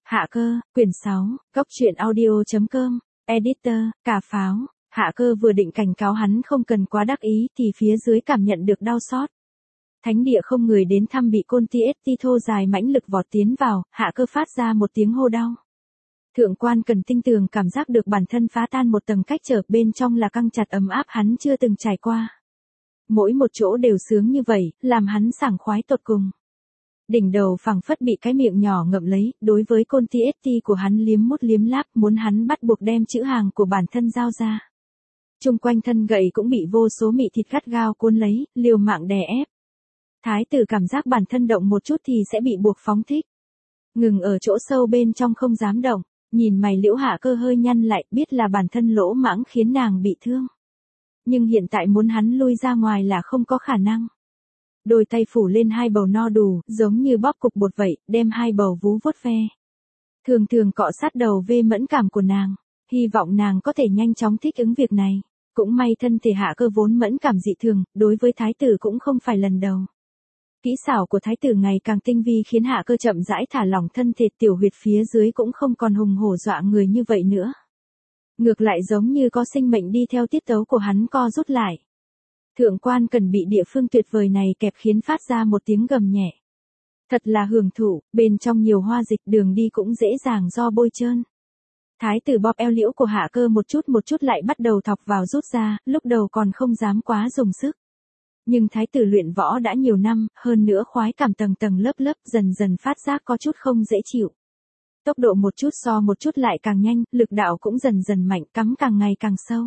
Hạ cơ, quyển 6, góc truyện audio.com, editor, Cà Pháo. Hạ cơ vừa định cảnh cáo hắn không cần quá đắc ý thì phía dưới cảm nhận được đau xót. Thánh địa không người đến thăm bị côn TST thô dài mãnh lực vọt tiến vào, hạ cơ phát ra một tiếng hô đau. Thượng quan cần tinh tường cảm giác được bản thân phá tan một tầng cách trở, bên trong là căng chặt ấm áp hắn chưa từng trải qua. Mỗi một chỗ đều sướng như vậy, làm hắn sảng khoái tột cùng. Đỉnh đầu phẳng phất bị cái miệng nhỏ ngậm lấy, đối với côn TST của hắn liếm mút liếm láp, muốn hắn bắt buộc đem chữ hàng của bản thân giao ra. Trung quanh thân gậy cũng bị vô số mị thịt gắt gao cuốn lấy, liều mạng đè ép. Thái tử cảm giác bản thân động một chút thì sẽ bị buộc phóng thích. Ngừng ở chỗ sâu bên trong không dám động, nhìn mày liễu hạ cơ hơi nhăn lại, biết là bản thân lỗ mãng khiến nàng bị thương. Nhưng hiện tại muốn hắn lui ra ngoài là không có khả năng. Đôi tay phủ lên hai bầu no đủ, giống như bóp cục bột vậy, đem hai bầu vú vuốt ve. Thường thường cọ sát đầu vê mẫn cảm của nàng, hy vọng nàng có thể nhanh chóng thích ứng việc này. Cũng may thân thể hạ cơ vốn mẫn cảm dị thường, đối với thái tử cũng không phải lần đầu. Kỹ xảo của thái tử ngày càng tinh vi khiến hạ cơ chậm rãi thả lỏng thân thể, tiểu huyệt phía dưới cũng không còn hùng hổ dọa người như vậy nữa. Ngược lại giống như có sinh mệnh đi theo tiết tấu của hắn co rút lại. Thượng quan cần bị địa phương tuyệt vời này kẹp khiến phát ra một tiếng gầm nhẹ. Thật là hưởng thụ, bên trong nhiều hoa dịch, đường đi cũng dễ dàng do bôi trơn. Thái tử bóp eo liễu của hạ cơ một chút lại bắt đầu thọc vào rút ra, lúc đầu còn không dám quá dùng sức. Nhưng thái tử luyện võ đã nhiều năm, hơn nữa khoái cảm tầng tầng lớp lớp, dần dần phát giác có chút không dễ chịu. Tốc độ một chút so một chút lại càng nhanh, lực đạo cũng dần dần mạnh, cắm càng ngày càng sâu.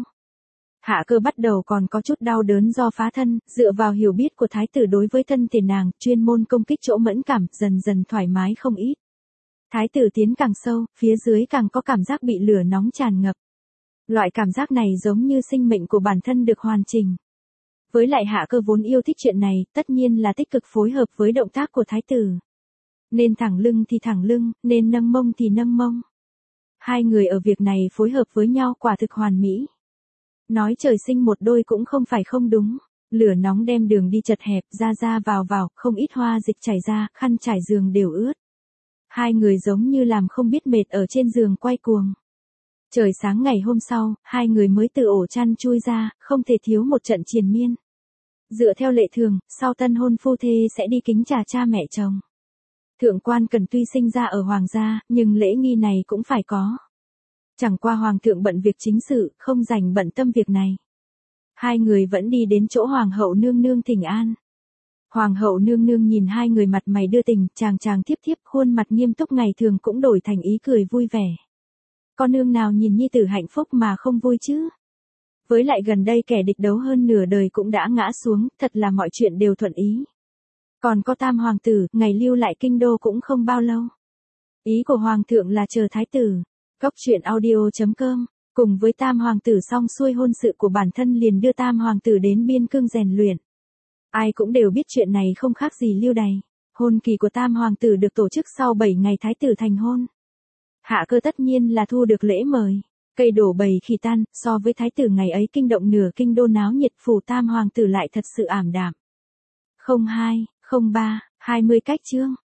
Hạ cơ bắt đầu còn có chút đau đớn do phá thân, dựa vào hiểu biết của thái tử đối với thân thể nàng, chuyên môn công kích chỗ mẫn cảm, dần dần thoải mái không ít. Thái tử tiến càng sâu, phía dưới càng có cảm giác bị lửa nóng tràn ngập. Loại cảm giác này giống như sinh mệnh của bản thân được hoàn chỉnh. Với lại hạ cơ vốn yêu thích chuyện này, tất nhiên là tích cực phối hợp với động tác của thái tử. Nên thẳng lưng thì thẳng lưng, nên nâng mông thì nâng mông. Hai người ở việc này phối hợp với nhau quả thực hoàn mỹ. Nói trời sinh một đôi cũng không phải không đúng. Lửa nóng đem đường đi chật hẹp, ra vào, không ít hoa dịch chảy ra, khăn trải giường đều ướt. Hai người giống như làm không biết mệt ở trên giường quay cuồng. Trời sáng ngày hôm sau, hai người mới từ ổ chăn chui ra, không thể thiếu một trận triền miên. Dựa theo lệ thường, sau tân hôn phu thê sẽ đi kính trà cha mẹ chồng. Thượng quan cần tuy sinh ra ở hoàng gia, nhưng lễ nghi này cũng phải có. Chẳng qua hoàng thượng bận việc chính sự, không rảnh bận tâm việc này. Hai người vẫn đi đến chỗ hoàng hậu nương nương thỉnh an. Hoàng hậu nương nương nhìn hai người mặt mày đưa tình, chàng thiếp, khuôn mặt nghiêm túc ngày thường cũng đổi thành ý cười vui vẻ. Con nương nào nhìn nhi tử hạnh phúc mà không vui chứ? Với lại gần đây kẻ địch đấu hơn nửa đời cũng đã ngã xuống, thật là mọi chuyện đều thuận ý. Còn có tam hoàng tử, ngày lưu lại kinh đô cũng không bao lâu. Ý của hoàng thượng là chờ thái tử. Góc truyện audio.com, cùng với tam hoàng tử xong xuôi hôn sự của bản thân liền đưa tam hoàng tử đến biên cương rèn luyện. Ai cũng đều biết chuyện này không khác gì lưu đày. Hôn kỳ của tam hoàng tử được tổ chức sau 7 ngày thái tử thành hôn. Hạ cơ tất nhiên là thu được lễ mời. Cây đổ bầy khi tan, so với thái tử ngày ấy kinh động nửa kinh đô náo nhiệt, phủ tam hoàng tử lại thật sự ảm đạm. 02, 03, 20 cách chương.